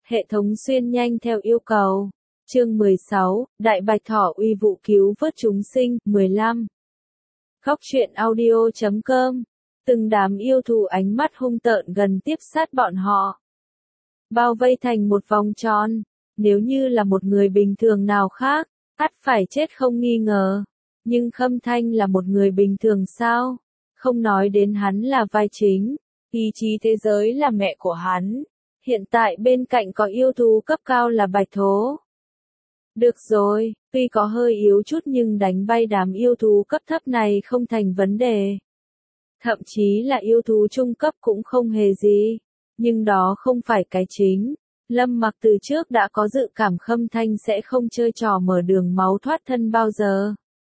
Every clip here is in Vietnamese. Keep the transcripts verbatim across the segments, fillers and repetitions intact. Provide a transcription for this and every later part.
Hệ thống xuyên nhanh theo yêu cầu. Chương mười sáu, Đại Bạch Thỏ uy vụ cứu vớt chúng sinh, mười lăm. Góc truyện audio chấm com. Từng đám yêu thú ánh mắt hung tợn gần tiếp sát bọn họ. Bao vây thành một vòng tròn. Nếu như là một người bình thường nào khác, ắt phải chết không nghi ngờ. Nhưng Khâm Thanh là một người bình thường sao? Không nói đến hắn là vai chính. Ý chí thế giới là mẹ của hắn. Hiện tại bên cạnh có yêu thú cấp cao là Bạch Thố. Được rồi, tuy có hơi yếu chút nhưng đánh bay đám yêu thú cấp thấp này không thành vấn đề. Thậm chí là yêu thú trung cấp cũng không hề gì. Nhưng đó không phải cái chính. Lâm Mặc từ trước đã có dự cảm Khâm Thanh sẽ không chơi trò mở đường máu thoát thân bao giờ.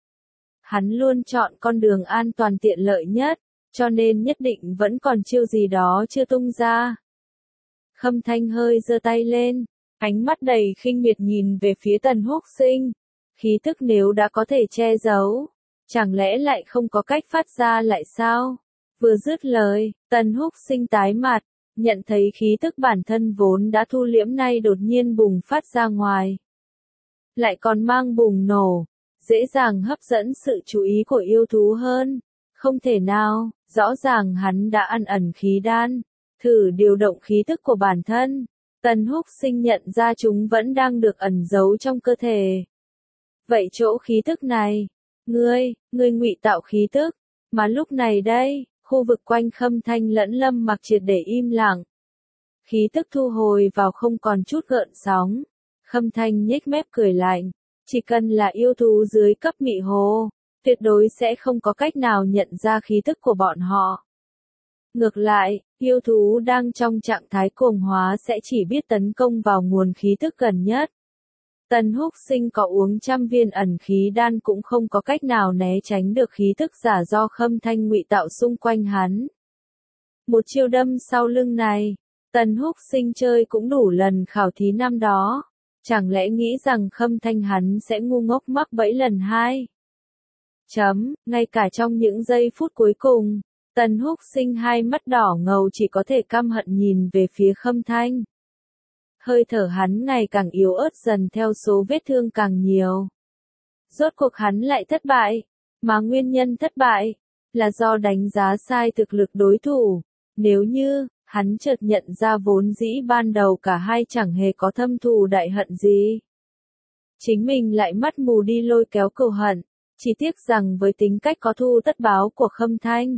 Hắn luôn chọn con đường an toàn tiện lợi nhất, cho nên nhất định vẫn còn chiêu gì đó chưa tung ra. Khâm Thanh hơi giơ tay lên, ánh mắt đầy khinh miệt nhìn về phía Tần Húc Sinh. Khí tức nếu đã có thể che giấu, chẳng lẽ lại không có cách phát ra lại sao? Vừa dứt lời, Tần Húc Sinh tái mặt, nhận thấy khí tức bản thân vốn đã thu liễm nay đột nhiên bùng phát ra ngoài. Lại còn mang bùng nổ, dễ dàng hấp dẫn sự chú ý của yêu thú hơn. Không thể nào, rõ ràng hắn đã ăn ẩn khí đan. Thử điều động khí tức của bản thân. Tần Húc Sinh nhận ra chúng vẫn đang được ẩn giấu trong cơ thể. Vậy chỗ khí tức này, ngươi, ngươi ngụy tạo khí tức, mà lúc này đây, khu vực quanh Khâm Thanh lẫn Lâm Mặc triệt để im lặng. Khí tức thu hồi vào không còn chút gợn sóng. Khâm Thanh nhếch mép cười lạnh, chỉ cần là yêu thú dưới cấp mị hồ, tuyệt đối sẽ không có cách nào nhận ra khí tức của bọn họ. Ngược lại, yêu thú đang trong trạng thái cuồng hóa sẽ chỉ biết tấn công vào nguồn khí tức gần nhất. Tần Húc Sinh có uống trăm viên ẩn khí đan cũng không có cách nào né tránh được khí tức giả do Khâm Thanh ngụy tạo xung quanh hắn. Một chiêu đâm sau lưng này, Tần Húc Sinh chơi cũng đủ lần khảo thí năm đó. Chẳng lẽ nghĩ rằng Khâm Thanh hắn sẽ ngu ngốc mắc bẫy lần hai? Chấm, ngay cả trong những giây phút cuối cùng, Tần Húc Sinh hai mắt đỏ ngầu chỉ có thể căm hận nhìn về phía Khâm Thanh. Hơi thở hắn ngày càng yếu ớt dần theo số vết thương càng nhiều. Rốt cuộc hắn lại thất bại, mà nguyên nhân thất bại là do đánh giá sai thực lực đối thủ. Nếu như hắn chợt nhận ra vốn dĩ ban đầu cả hai chẳng hề có thâm thù đại hận gì, chính mình lại mắt mù đi lôi kéo cừu hận. Chỉ tiếc rằng với tính cách có thù tất báo của Khâm Thanh,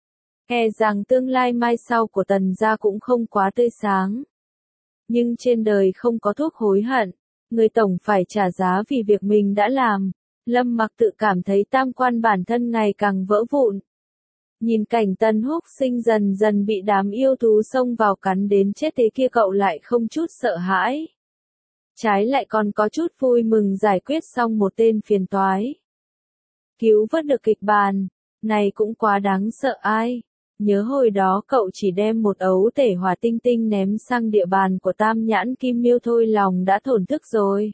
e rằng tương lai mai sau của Tần gia cũng không quá tươi sáng. Nhưng trên đời không có thuốc hối hận, người tổng phải trả giá vì việc mình đã làm. Lâm Mặc tự cảm thấy tam quan bản thân ngày càng vỡ vụn. Nhìn cảnh Tần Húc Sinh dần dần bị đám yêu thú xông vào cắn đến chết thế kia, cậu lại không chút sợ hãi. Trái lại còn có chút vui mừng giải quyết xong một tên phiền toái. Cứu vớt được kịch bản, này cũng quá đáng sợ ai. Nhớ hồi đó cậu chỉ đem một ấu tể hỏa tinh tinh ném sang địa bàn của Tam Nhãn Kim Miêu thôi lòng đã thổn thức rồi.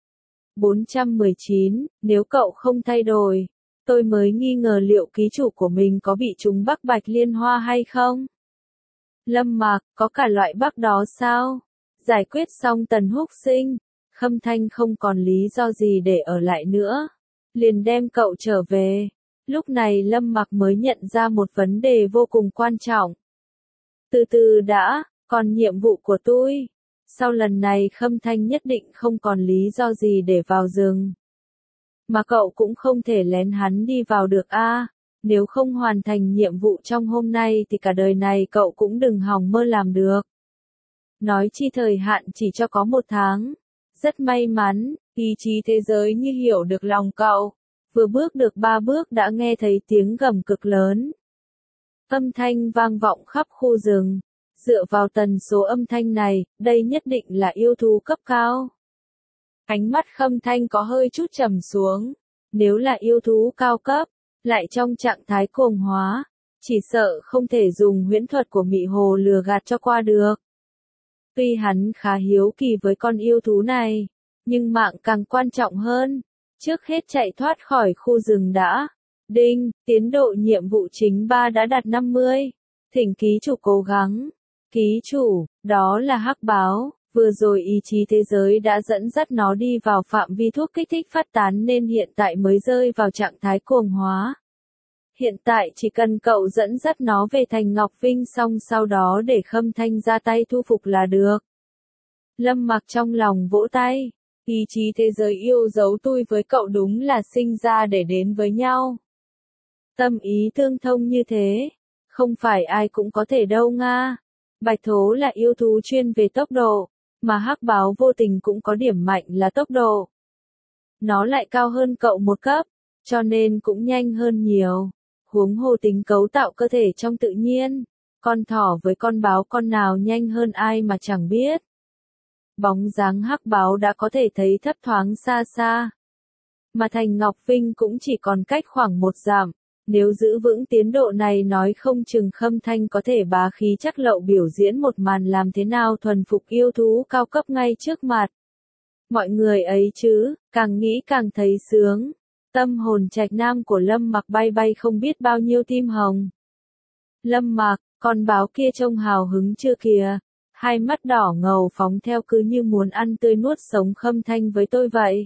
bốn trăm mười chín, nếu cậu không thay đổi, tôi mới nghi ngờ liệu ký chủ của mình có bị trúng Bắc Bạch Liên Hoa hay không? Lâm Mặc, có cả loại Bắc đó sao? Giải quyết xong Tần Húc Sinh, Khâm Thanh không còn lý do gì để ở lại nữa. Liền đem cậu trở về. Lúc này Lâm Mặc mới nhận ra một vấn đề vô cùng quan trọng. Từ từ đã, còn nhiệm vụ của tôi. Sau lần này Khâm Thanh nhất định không còn lý do gì để vào rừng. Mà cậu cũng không thể lén hắn đi vào được a. À, nếu không hoàn thành nhiệm vụ trong hôm nay thì cả đời này cậu cũng đừng hòng mơ làm được. Nói chi thời hạn chỉ cho có một tháng. Rất may mắn, ý chí thế giới như hiểu được lòng cậu. Vừa bước được ba bước đã nghe thấy tiếng gầm cực lớn. Âm thanh vang vọng khắp khu rừng. Dựa vào tần số âm thanh này, đây nhất định là yêu thú cấp cao. Ánh mắt Khâm Thanh có hơi chút trầm xuống. Nếu là yêu thú cao cấp, lại trong trạng thái cuồng hóa, chỉ sợ không thể dùng huyễn thuật của mị hồ lừa gạt cho qua được. Tuy hắn khá hiếu kỳ với con yêu thú này, nhưng mạng càng quan trọng hơn. Trước hết chạy thoát khỏi khu rừng đã. Đinh, tiến độ nhiệm vụ chính ba đã đạt năm mươi. Thỉnh ký chủ cố gắng. Ký chủ, đó là hắc báo, Vừa rồi ý chí thế giới đã dẫn dắt nó đi vào phạm vi thuốc kích thích phát tán nên hiện tại mới rơi vào trạng thái cuồng hóa. Hiện tại chỉ cần cậu dẫn dắt nó về thành Ngọc Vinh xong sau đó để Khâm Thanh ra tay thu phục là được. Lâm Mặc trong lòng vỗ tay. Ý chí thế giới yêu dấu tôi với cậu đúng là sinh ra để đến với nhau. Tâm ý tương thông như thế, không phải ai cũng có thể đâu nga. Bạch thố là yêu thú chuyên về tốc độ, mà hắc báo vô tình cũng có điểm mạnh là tốc độ. Nó lại cao hơn cậu một cấp, cho nên cũng nhanh hơn nhiều. Huống hồ tính cấu tạo cơ thể trong tự nhiên, con thỏ với con báo con nào nhanh hơn ai mà chẳng biết. Bóng dáng hắc báo đã có thể thấy thấp thoáng xa xa. Mà thành Ngọc Vinh cũng chỉ còn cách khoảng một dặm. Nếu giữ vững tiến độ này nói không chừng Khâm Thanh có thể bá khí chắc lậu biểu diễn một màn làm thế nào thuần phục yêu thú cao cấp ngay trước mặt. Mọi người ấy chứ, càng nghĩ càng thấy sướng. Tâm hồn trạch nam của Lâm Mặc bay bay không biết bao nhiêu tim hồng. Lâm Mặc, con báo kia trông hào hứng chưa kìa. Hai mắt đỏ ngầu phóng theo cứ như muốn ăn tươi nuốt sống Khâm Thanh với tôi vậy.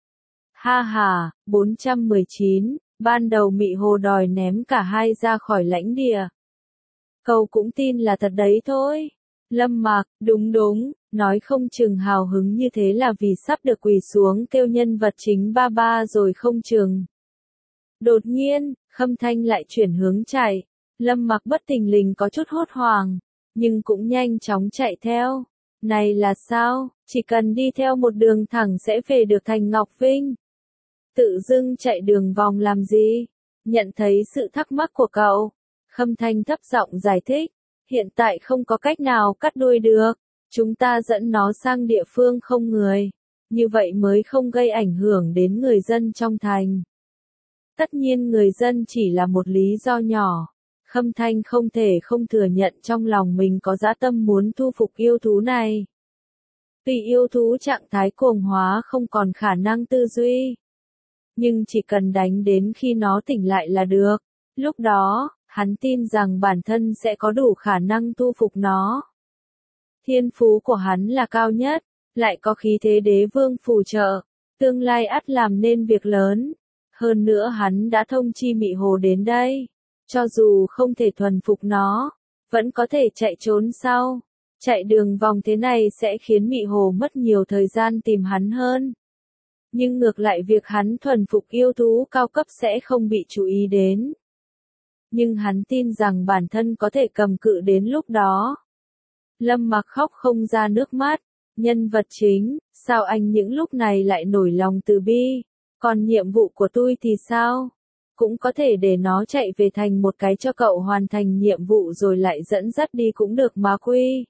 Ha ha, bốn trăm mười chín, ban đầu Mị Hồ đòi ném cả hai ra khỏi lãnh địa. Cậu cũng tin là thật đấy thôi. Lâm Mặc, đúng đúng, nói không chừng hào hứng như thế là vì sắp được quỳ xuống kêu nhân vật chính ba ba rồi không chừng. Đột nhiên, Khâm Thanh lại chuyển hướng chạy. Lâm Mặc bất thình lình có chút hốt hoảng, nhưng cũng nhanh chóng chạy theo. Này là sao, chỉ cần đi theo một đường thẳng sẽ về được thành Ngọc Vinh. Tự dưng chạy đường vòng làm gì? Nhận thấy sự thắc mắc của cậu, Khâm Thanh thấp giọng giải thích. Hiện tại không có cách nào cắt đuôi được. Chúng ta dẫn nó sang địa phương không người. Như vậy mới không gây ảnh hưởng đến người dân trong thành. Tất nhiên người dân chỉ là một lý do nhỏ. Khâm Thanh không thể không thừa nhận trong lòng mình có dã tâm muốn thu phục yêu thú này. Tuy yêu thú trạng thái cuồng hóa không còn khả năng tư duy. Nhưng chỉ cần đánh đến khi nó tỉnh lại là được. Lúc đó, hắn tin rằng bản thân sẽ có đủ khả năng thu phục nó. Thiên phú của hắn là cao nhất, lại có khí thế đế vương phù trợ, tương lai ắt làm nên việc lớn. Hơn nữa hắn đã thông chi Mị Hồ đến đây, cho dù không thể thuần phục nó, vẫn có thể chạy trốn sau. Chạy đường vòng thế này sẽ khiến Mị Hồ mất nhiều thời gian tìm hắn hơn. Nhưng ngược lại việc hắn thuần phục yêu thú cao cấp sẽ không bị chú ý đến. Nhưng hắn tin rằng bản thân có thể cầm cự đến lúc đó. Lâm Mặc khóc không ra nước mắt. Nhân vật chính, sao anh những lúc này lại nổi lòng từ bi? Còn nhiệm vụ của tôi thì sao? Cũng có thể để nó chạy về thành một cái cho cậu hoàn thành nhiệm vụ rồi lại dẫn dắt đi cũng được mà Quy.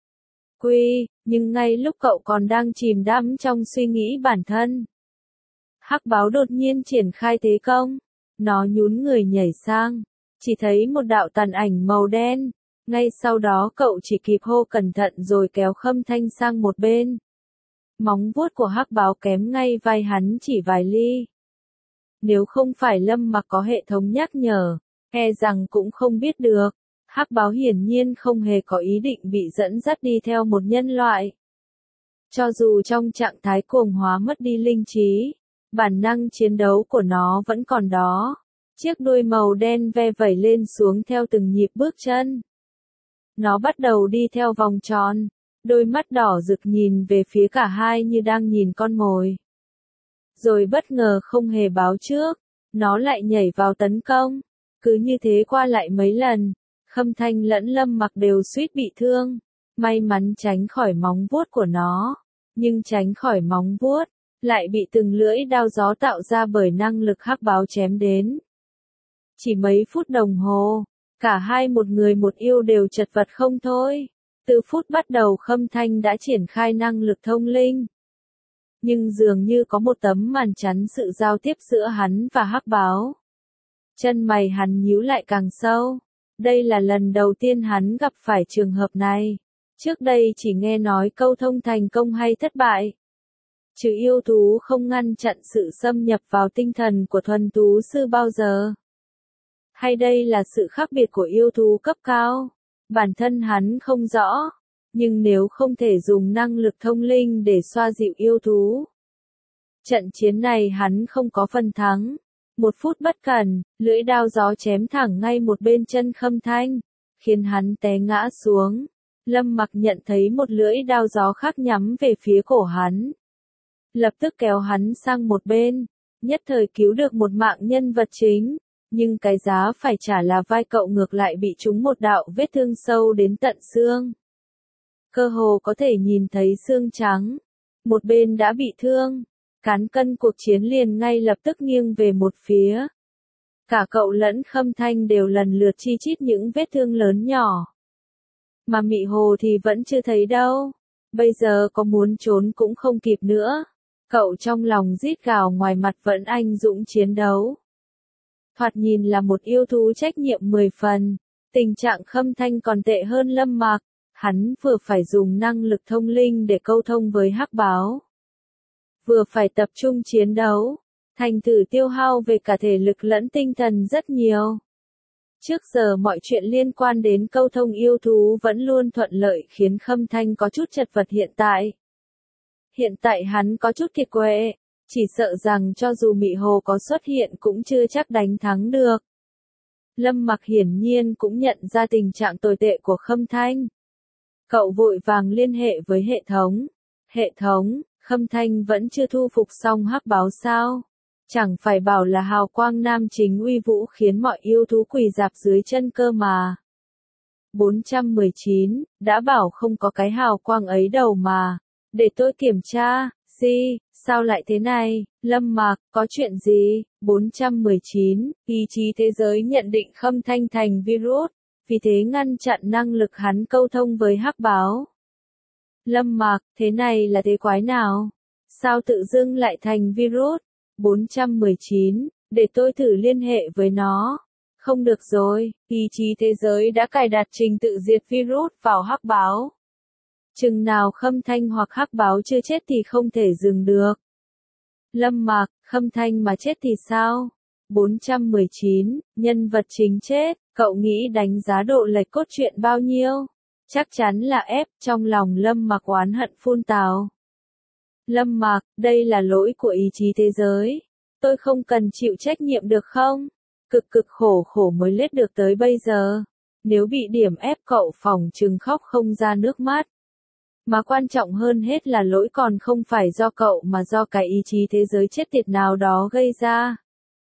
Quy, nhưng ngay lúc cậu còn đang chìm đắm trong suy nghĩ bản thân. Hắc báo đột nhiên triển khai thế công. Nó nhún người nhảy sang. Chỉ thấy một đạo tàn ảnh màu đen. Ngay sau đó cậu chỉ kịp hô cẩn thận rồi kéo Khâm Thanh sang một bên. Móng vuốt của hắc báo kém ngay vai hắn chỉ vài ly. Nếu không phải Lâm Mặc có hệ thống nhắc nhở, e rằng cũng không biết được. Hắc báo hiển nhiên không hề có ý định bị dẫn dắt đi theo một nhân loại. Cho dù trong trạng thái cuồng hóa mất đi linh trí, bản năng chiến đấu của nó vẫn còn đó. Chiếc đuôi màu đen ve vẩy lên xuống theo từng nhịp bước chân. Nó bắt đầu đi theo vòng tròn, đôi mắt đỏ rực nhìn về phía cả hai như đang nhìn con mồi. Rồi bất ngờ không hề báo trước, nó lại nhảy vào tấn công. Cứ như thế qua lại mấy lần, Khâm Thanh lẫn Lâm Mặc đều suýt bị thương. May mắn tránh khỏi móng vuốt của nó, nhưng tránh khỏi móng vuốt, lại bị từng lưỡi đao gió tạo ra bởi năng lực hắc báo chém đến. Chỉ mấy phút đồng hồ, cả hai một người một yêu đều chật vật không thôi. Từ phút bắt đầu Khâm Thanh đã triển khai năng lực thông linh. Nhưng dường như có một tấm màn chắn sự giao tiếp giữa hắn và hắc báo. Chân mày hắn nhíu lại càng sâu. Đây là lần đầu tiên hắn gặp phải trường hợp này. Trước đây chỉ nghe nói câu thông thành công hay thất bại. Chứ yêu thú không ngăn chặn sự xâm nhập vào tinh thần của thuần thú sư bao giờ. Hay đây là sự khác biệt của yêu thú cấp cao? Bản thân hắn không rõ. Nhưng nếu không thể dùng năng lực thông linh để xoa dịu yêu thú, trận chiến này hắn không có phần thắng. Một phút bất cẩn, lưỡi đao gió chém thẳng ngay một bên chân Khâm Thanh, khiến hắn té ngã xuống. Lâm Mặc nhận thấy một lưỡi đao gió khác nhắm về phía cổ hắn, lập tức kéo hắn sang một bên, nhất thời cứu được một mạng nhân vật chính, nhưng cái giá phải trả là vai cậu ngược lại bị trúng một đạo vết thương sâu đến tận xương. Cơ hồ có thể nhìn thấy xương trắng, một bên đã bị thương, cán cân cuộc chiến liền ngay lập tức nghiêng về một phía. Cả cậu lẫn Khâm Thanh đều lần lượt chi chít những vết thương lớn nhỏ. Mà Mị Hồ thì vẫn chưa thấy đâu, bây giờ có muốn trốn cũng không kịp nữa. Cậu trong lòng rít gào, ngoài mặt vẫn anh dũng chiến đấu. Thoạt nhìn là một yêu thú trách nhiệm mười phần, tình trạng Khâm Thanh còn tệ hơn Lâm Mặc, hắn vừa phải dùng năng lực thông linh để câu thông với hắc báo, vừa phải tập trung chiến đấu, thành thử tiêu hao về cả thể lực lẫn tinh thần rất nhiều. Trước giờ mọi chuyện liên quan đến câu thông yêu thú vẫn luôn thuận lợi khiến Khâm Thanh có chút chật vật hiện tại. Hiện tại hắn có chút kiệt quệ, chỉ sợ rằng cho dù Mị Hồ có xuất hiện cũng chưa chắc đánh thắng được. Lâm Mặc hiển nhiên cũng nhận ra tình trạng tồi tệ của Khâm Thanh. Cậu vội vàng liên hệ với hệ thống. Hệ thống, Khâm Thanh vẫn chưa thu phục xong hắc báo sao? Chẳng phải bảo là hào quang nam chính uy vũ khiến mọi yêu thú quỳ rạp dưới chân cơ mà. bốn trăm mười chín, đã bảo không có cái hào quang ấy đâu mà. Để tôi kiểm tra, gì, sao lại thế này, Lâm Mặc, có chuyện gì? bốn trăm mười chín, ý chí thế giới nhận định Khâm Thanh thành virus, vì thế ngăn chặn năng lực hắn câu thông với hắc báo. Lâm Mặc, thế này là thế quái nào? Sao tự dưng lại thành virus? bốn trăm mười chín, để tôi thử liên hệ với nó. Không được rồi, ý chí thế giới đã cài đặt trình tự diệt virus vào hắc báo. Chừng nào Khâm Thanh hoặc hắc báo chưa chết thì không thể dừng được. Lâm Mặc, Khâm Thanh mà chết thì sao? bốn trăm mười chín, nhân vật chính chết, cậu nghĩ đánh giá độ lệch cốt truyện bao nhiêu? Chắc chắn là ép, trong lòng Lâm Mặc oán hận phun tào. Lâm Mặc, đây là lỗi của ý chí thế giới. Tôi không cần chịu trách nhiệm được không? Cực cực khổ khổ mới lết được tới bây giờ. Nếu bị điểm ép cậu phòng chừng khóc không ra nước mắt. Mà quan trọng hơn hết là lỗi còn không phải do cậu mà do cái ý chí thế giới chết tiệt nào đó gây ra.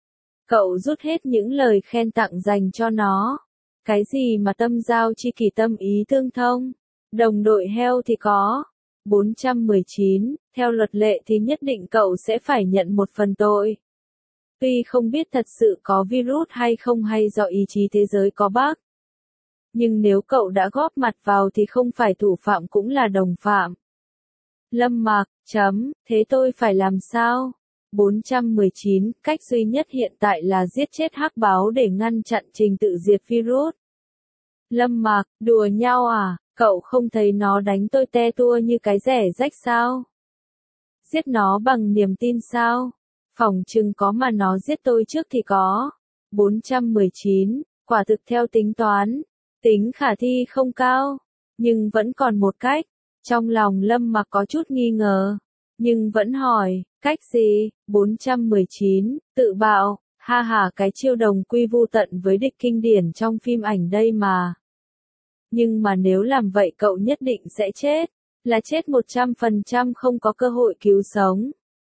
Cậu rút hết những lời khen tặng dành cho nó. Cái gì mà tâm giao chi kỷ tâm ý tương thông, đồng đội heo thì có. bốn trăm mười chín, theo luật lệ thì nhất định cậu sẽ phải nhận một phần tội. Tuy không biết thật sự có virus hay không hay do ý chí thế giới có bug. Nhưng nếu cậu đã góp mặt vào thì không phải thủ phạm cũng là đồng phạm. Lâm Mặc, chấm, thế tôi phải làm sao? bốn trăm mười chín, cách duy nhất hiện tại là giết chết hắc báo để ngăn chặn trình tự diệt virus. Lâm Mặc, đùa nhau à, cậu không thấy nó đánh tôi te tua như cái rẻ rách sao? Giết nó bằng niềm tin sao? Phỏng chừng có mà nó giết tôi trước thì có. bốn trăm mười chín, quả thực theo tính toán, tính khả thi không cao, nhưng vẫn còn một cách. Trong lòng Lâm Mặc có chút nghi ngờ, nhưng vẫn hỏi, cách gì? bốn trăm mười chín, tự bạo, ha ha, cái chiêu đồng quy vu tận với địch kinh điển trong phim ảnh đây mà. Nhưng mà nếu làm vậy cậu nhất định sẽ chết, là chết một trăm phần trăm không có cơ hội cứu sống.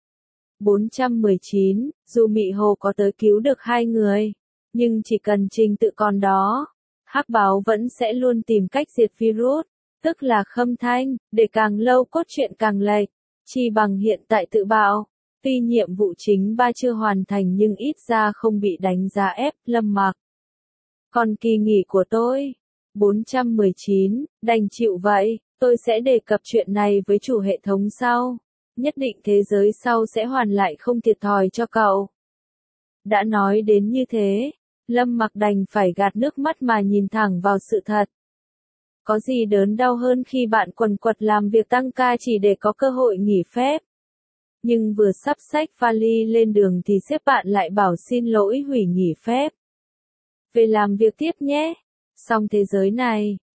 bốn trăm mười chín, dù Mị Hồ có tới cứu được hai người, nhưng chỉ cần trình tự còn đó, hắc báo vẫn sẽ luôn tìm cách diệt virus, tức là Khâm Thanh, để càng lâu cốt truyện càng lệch, chi bằng hiện tại tự bạo. Tuy nhiệm vụ chính ba chưa hoàn thành nhưng ít ra không bị đánh giá ép. Lâm Mặc, còn kỳ nghỉ của tôi? bốn trăm mười chín, đành chịu vậy, tôi sẽ đề cập chuyện này với chủ hệ thống sau. Nhất định thế giới sau sẽ hoàn lại không thiệt thòi cho cậu. Đã nói đến như thế, Lâm Mặc đành phải gạt nước mắt mà nhìn thẳng vào sự thật. Có gì đớn đau hơn khi bạn quần quật làm việc tăng ca chỉ để có cơ hội nghỉ phép. Nhưng vừa sắp xách vali lên đường thì sếp bạn lại bảo xin lỗi hủy nghỉ phép. Về làm việc tiếp nhé. Song thế giới này,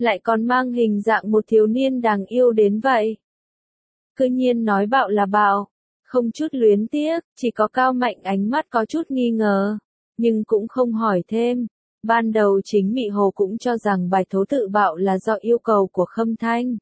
lại còn mang hình dạng một thiếu niên đáng yêu đến vậy. Cứ nhiên nói bạo là bạo, không chút luyến tiếc, chỉ có Cao Mạnh ánh mắt có chút nghi ngờ, nhưng cũng không hỏi thêm. Ban đầu chính Mị Hồ cũng cho rằng Bạch Thố tự bạo là do yêu cầu của Khâm Thanh.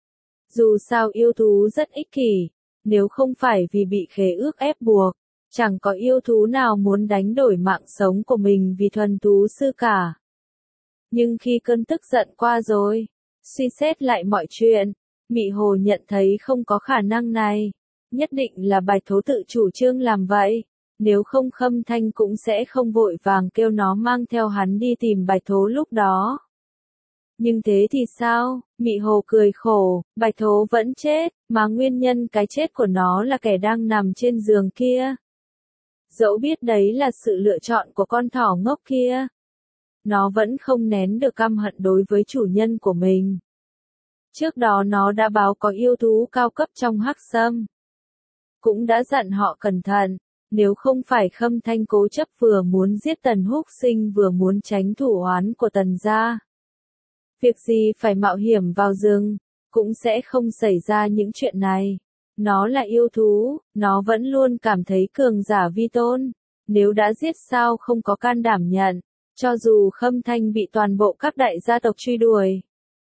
Dù sao yêu thú rất ích kỷ, nếu không phải vì bị khế ước ép buộc, chẳng có yêu thú nào muốn đánh đổi mạng sống của mình vì thuần thú sư cả. Nhưng khi cơn tức giận qua rồi, suy xét lại mọi chuyện, Mị Hồ nhận thấy không có khả năng này. Nhất định là Bạch Thố tự chủ trương làm vậy, nếu không Khâm Thanh cũng sẽ không vội vàng kêu nó mang theo hắn đi tìm Bạch Thố lúc đó. Nhưng thế thì sao? Mị Hồ cười khổ, Bạch Thố vẫn chết, mà nguyên nhân cái chết của nó là kẻ đang nằm trên giường kia. Dẫu biết đấy là sự lựa chọn của con thỏ ngốc kia, nó vẫn không nén được căm hận đối với chủ nhân của mình. Trước đó nó đã báo có yêu thú cao cấp trong Hắc Sâm. Cũng đã dặn họ cẩn thận, nếu không phải Khâm Thanh cố chấp vừa muốn giết Tần Húc Sinh vừa muốn tránh thủ oán của Tần gia. Việc gì phải mạo hiểm vào rừng, cũng sẽ không xảy ra những chuyện này. Nó là yêu thú, nó vẫn luôn cảm thấy cường giả vi tôn. Nếu đã giết sao không có can đảm nhận, cho dù Khâm Thanh bị toàn bộ các đại gia tộc truy đuổi.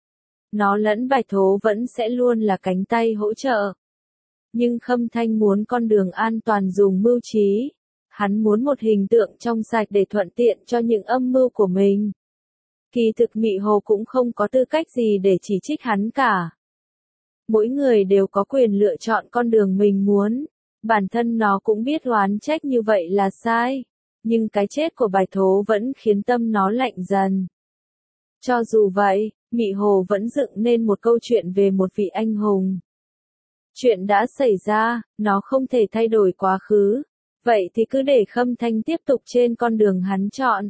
Nó lẫn Bạch Thố vẫn sẽ luôn là cánh tay hỗ trợ. Nhưng Khâm Thanh muốn con đường an toàn dùng mưu trí. Hắn muốn một hình tượng trong sạch để thuận tiện cho những âm mưu của mình. Kỳ thực Mị Hồ cũng không có tư cách gì để chỉ trích hắn cả. Mỗi người đều có quyền lựa chọn con đường mình muốn. Bản thân nó cũng biết oán trách như vậy là sai. Nhưng cái chết của Bạch Thố vẫn khiến tâm nó lạnh dần. Cho dù vậy, Mị Hồ vẫn dựng nên một câu chuyện về một vị anh hùng. Chuyện đã xảy ra, nó không thể thay đổi quá khứ. Vậy thì cứ để Khâm Thanh tiếp tục trên con đường hắn chọn.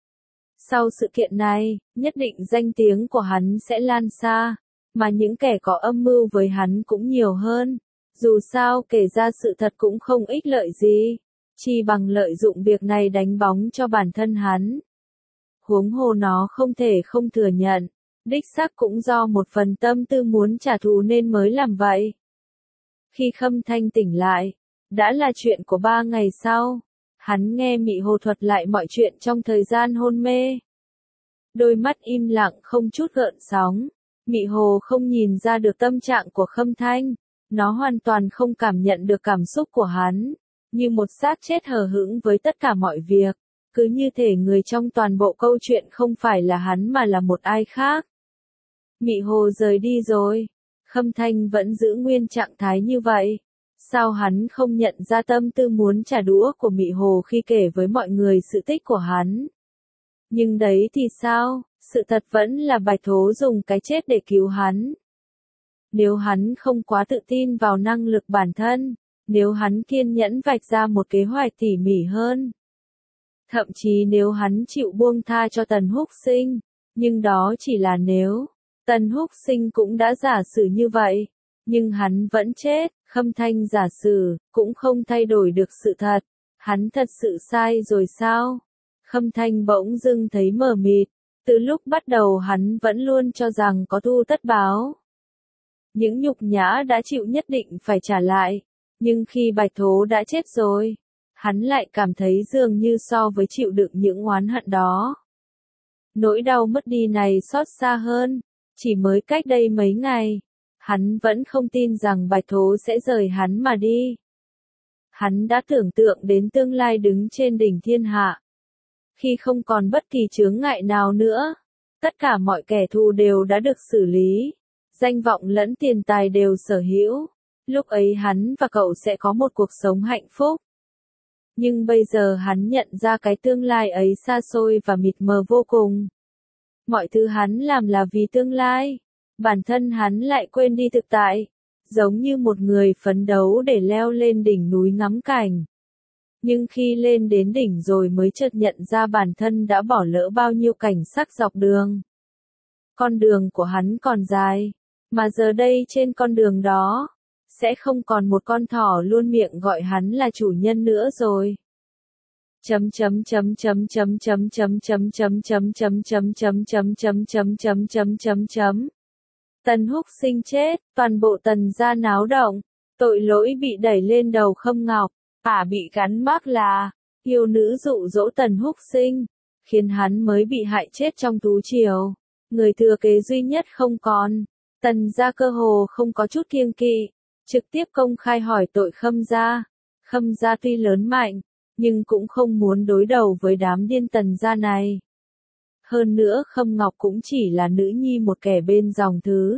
Sau sự kiện này, nhất định danh tiếng của hắn sẽ lan xa, mà những kẻ có âm mưu với hắn cũng nhiều hơn. Dù sao kể ra sự thật cũng không ích lợi gì, chỉ bằng lợi dụng việc này đánh bóng cho bản thân hắn. Huống hồ nó không thể không thừa nhận, đích xác cũng do một phần tâm tư muốn trả thù nên mới làm vậy. Khi Khâm Thanh tỉnh lại, đã là chuyện của ba ngày sau. Hắn nghe Mị Hồ thuật lại mọi chuyện trong thời gian hôn mê. Đôi mắt im lặng không chút gợn sóng. Mị Hồ không nhìn ra được tâm trạng của Khâm Thanh. Nó hoàn toàn không cảm nhận được cảm xúc của hắn. Như một xác chết hờ hững với tất cả mọi việc. Cứ như thể người trong toàn bộ câu chuyện không phải là hắn mà là một ai khác. Mị Hồ rời đi rồi. Khâm Thanh vẫn giữ nguyên trạng thái như vậy. Sao hắn không nhận ra tâm tư muốn trả đũa của Mị Hồ khi kể với mọi người sự tích của hắn? Nhưng đấy thì sao, sự thật vẫn là Bạch Thố dùng cái chết để cứu hắn. Nếu hắn không quá tự tin vào năng lực bản thân, nếu hắn kiên nhẫn vạch ra một kế hoạch tỉ mỉ hơn. Thậm chí nếu hắn chịu buông tha cho Tần Húc Sinh, nhưng đó chỉ là nếu. Tần Húc Sinh cũng đã giả sử như vậy, nhưng hắn vẫn chết. Khâm Thanh giả sử, cũng không thay đổi được sự thật. Hắn thật sự sai rồi sao? Khâm Thanh bỗng dưng thấy mờ mịt. Từ lúc bắt đầu hắn vẫn luôn cho rằng có thu tất báo. Những nhục nhã đã chịu nhất định phải trả lại. Nhưng khi Bạch Thố đã chết rồi, hắn lại cảm thấy dường như so với chịu đựng những oán hận đó. Nỗi đau mất đi này xót xa hơn. Chỉ mới cách đây mấy ngày. Hắn vẫn không tin rằng Bạch Thố sẽ rời hắn mà đi. Hắn đã tưởng tượng đến tương lai đứng trên đỉnh thiên hạ. Khi không còn bất kỳ chướng ngại nào nữa, tất cả mọi kẻ thù đều đã được xử lý, danh vọng lẫn tiền tài đều sở hữu. Lúc ấy hắn và cậu sẽ có một cuộc sống hạnh phúc. Nhưng bây giờ hắn nhận ra cái tương lai ấy xa xôi và mịt mờ vô cùng. Mọi thứ hắn làm là vì tương lai. Bản thân hắn lại quên đi thực tại, giống như một người phấn đấu để leo lên đỉnh núi ngắm cảnh. Nhưng khi lên đến đỉnh rồi mới chợt nhận ra bản thân đã bỏ lỡ bao nhiêu cảnh sắc dọc đường. Con đường của hắn còn dài, mà giờ đây trên con đường đó, sẽ không còn một con thỏ luôn miệng gọi hắn là chủ nhân nữa rồi. chấm chấm chấm chấm chấm chấm chấm chấm chấm chấm chấm chấm chấm chấm chấm chấm chấm chấm chấm chấm. Tần Húc Sinh chết, toàn bộ Tần gia náo động, tội lỗi bị đẩy lên đầu Khâm Ngọc, ả bị gắn mác là yêu nữ dụ dỗ Tần Húc Sinh, khiến hắn mới bị hại chết trong tú triều. Người thừa kế duy nhất không còn, Tần gia cơ hồ không có chút kiêng kỵ, trực tiếp công khai hỏi tội Khâm gia. Khâm gia tuy lớn mạnh, nhưng cũng không muốn đối đầu với đám điên Tần gia này. Hơn nữa Khâm Ngọc cũng chỉ là nữ nhi một kẻ bên dòng thứ.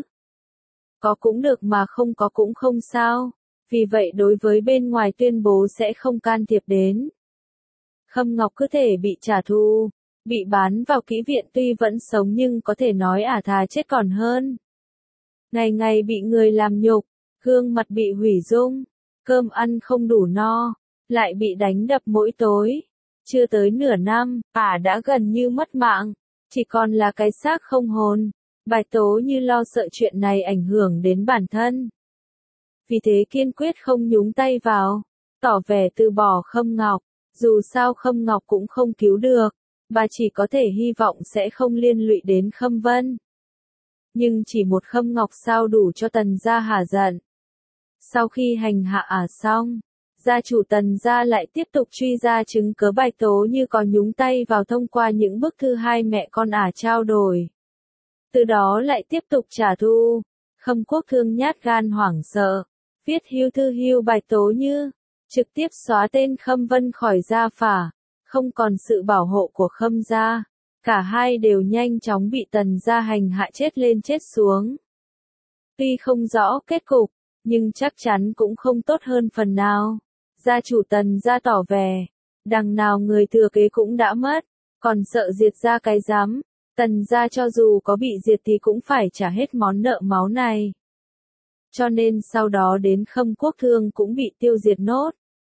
Có cũng được mà không có cũng không sao, vì vậy đối với bên ngoài tuyên bố sẽ không can thiệp đến. Khâm Ngọc cứ thể bị trả thù, bị bán vào kỹ viện tuy vẫn sống nhưng có thể nói ả thà chết còn hơn. Ngày ngày bị người làm nhục, gương mặt bị hủy dung, cơm ăn không đủ no, lại bị đánh đập mỗi tối. Chưa tới nửa năm, ả đã gần như mất mạng, chỉ còn là cái xác không hồn. Bạch Tố Như lo sợ chuyện này ảnh hưởng đến bản thân. Vì thế kiên quyết không nhúng tay vào, tỏ vẻ từ bỏ Khâm Ngọc, dù sao Khâm Ngọc cũng không cứu được, bà chỉ có thể hy vọng sẽ không liên lụy đến Khâm Vân. Nhưng chỉ một Khâm Ngọc sao đủ cho Tần gia hả giận. Sau khi hành hạ ả xong, gia chủ Tần gia lại tiếp tục truy ra chứng cớ Bạch Tố Như có nhúng tay vào thông qua những bức thư hai mẹ con ả trao đổi. Từ đó lại tiếp tục trả thù. Khâm Quốc Thương nhát gan hoảng sợ, viết hưu thư hưu Bạch Tố Như, trực tiếp xóa tên Khâm Vân khỏi gia phả, không còn sự bảo hộ của Khâm gia. Cả hai đều nhanh chóng bị Tần gia hành hạ chết lên chết xuống. Tuy không rõ kết cục, nhưng chắc chắn cũng không tốt hơn phần nào. Gia chủ Tần gia tỏ vẻ, đằng nào người thừa kế cũng đã mất, còn sợ diệt gia cái rắm. Tần gia cho dù có bị diệt thì cũng phải trả hết món nợ máu này. Cho nên sau đó đến Khâm Quốc Thương cũng bị tiêu diệt nốt.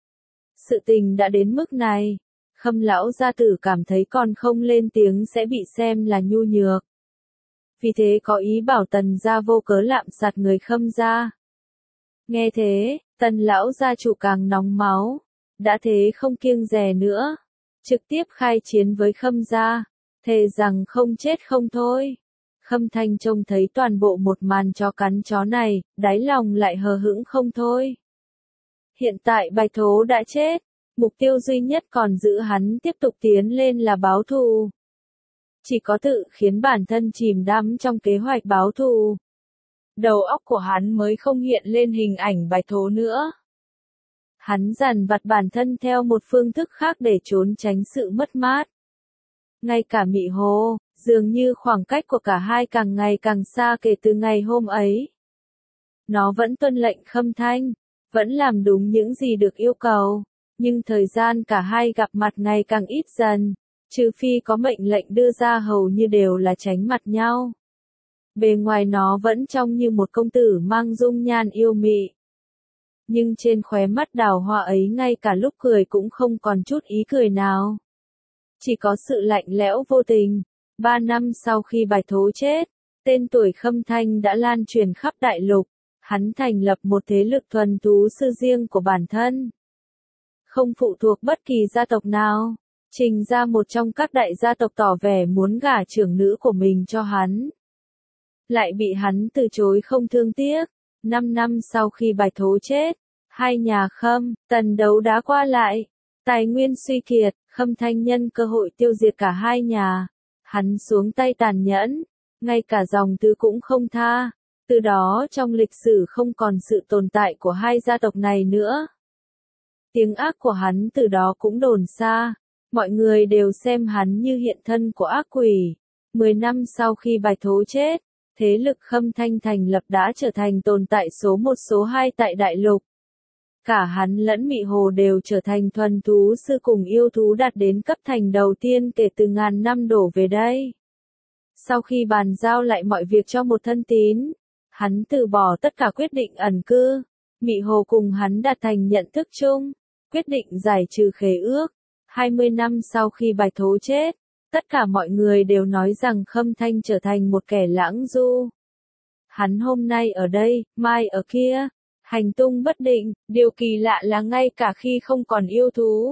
Sự tình đã đến mức này, Khâm lão gia tử cảm thấy còn không lên tiếng sẽ bị xem là nhu nhược. Vì thế có ý bảo Tần gia vô cớ lạm sát người Khâm gia. Nghe thế, Tần lão gia chủ càng nóng máu, đã thế không kiêng dè nữa, trực tiếp khai chiến với Khâm gia, thề rằng không chết không thôi. Khâm Thanh trông thấy toàn bộ một màn chó cắn chó này, đáy lòng lại hờ hững không thôi. Hiện tại Bạch Thố đã chết, mục tiêu duy nhất còn giữ hắn tiếp tục tiến lên là báo thù. Chỉ có tự khiến bản thân chìm đắm trong kế hoạch báo thù, đầu óc của hắn mới không hiện lên hình ảnh Bạch Thố nữa. Hắn dằn vặt bản thân theo một phương thức khác để trốn tránh sự mất mát. Ngay cả Mị Hồ, dường như khoảng cách của cả hai càng ngày càng xa kể từ ngày hôm ấy. Nó vẫn tuân lệnh Khâm Thanh, vẫn làm đúng những gì được yêu cầu, nhưng thời gian cả hai gặp mặt ngày càng ít dần, trừ phi có mệnh lệnh đưa ra hầu như đều là tránh mặt nhau. Bề ngoài nó vẫn trông như một công tử mang dung nhan yêu mị. Nhưng trên khóe mắt đào hoa ấy ngay cả lúc cười cũng không còn chút ý cười nào. Chỉ có sự lạnh lẽo vô tình. Ba năm sau khi Bạch Thố chết, tên tuổi Khâm Thanh đã lan truyền khắp đại lục. Hắn thành lập một thế lực thuần tú sư riêng của bản thân. Không phụ thuộc bất kỳ gia tộc nào. Trình ra một trong các đại gia tộc tỏ vẻ muốn gả trưởng nữ của mình cho hắn. Lại bị hắn từ chối không thương tiếc. Năm năm sau khi Bạch Thố chết, hai nhà Khâm, Tần đấu đá qua lại. Tài nguyên suy kiệt, Khâm Thanh nhân cơ hội tiêu diệt cả hai nhà. Hắn xuống tay tàn nhẫn, ngay cả dòng tứ cũng không tha. Từ đó trong lịch sử không còn sự tồn tại của hai gia tộc này nữa. Tiếng ác của hắn từ đó cũng đồn xa. Mọi người đều xem hắn như hiện thân của ác quỷ. Mười năm sau khi Bạch Thố chết, thế lực Khâm Thanh thành lập đã trở thành tồn tại số một số hai tại đại lục. Cả hắn lẫn Mị Hồ đều trở thành thuần thú sư cùng yêu thú đạt đến cấp thành đầu tiên kể từ ngàn năm đổ về đây. Sau khi bàn giao lại mọi việc cho một thân tín, hắn từ bỏ tất cả quyết định ẩn cư. Mị Hồ cùng hắn đạt thành nhận thức chung, quyết định giải trừ khế ước. hai mươi năm sau khi Bạch Thố chết, tất cả mọi người đều nói rằng Khâm Thanh trở thành một kẻ lãng du. Hắn hôm nay ở đây, mai ở kia, hành tung bất định, điều kỳ lạ là ngay cả khi không còn yêu thú,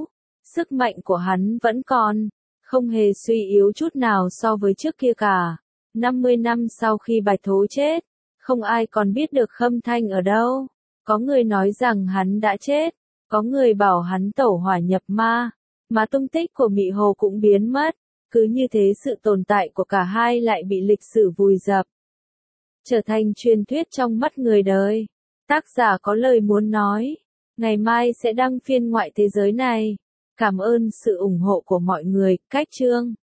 Sức mạnh của hắn vẫn còn, không hề suy yếu chút nào so với trước kia cả. năm mươi năm sau khi Bạch Thố chết, không ai còn biết được Khâm Thanh ở đâu. Có người nói rằng hắn đã chết, có người bảo hắn tẩu hỏa nhập ma, mà tung tích của Mị Hồ cũng biến mất. Cứ như thế sự tồn tại của cả hai lại bị lịch sử vùi dập, trở thành truyền thuyết trong mắt người đời. Tác giả có lời muốn nói, ngày mai sẽ đăng phiên ngoại thế giới này. Cảm ơn sự ủng hộ của mọi người, cách chương.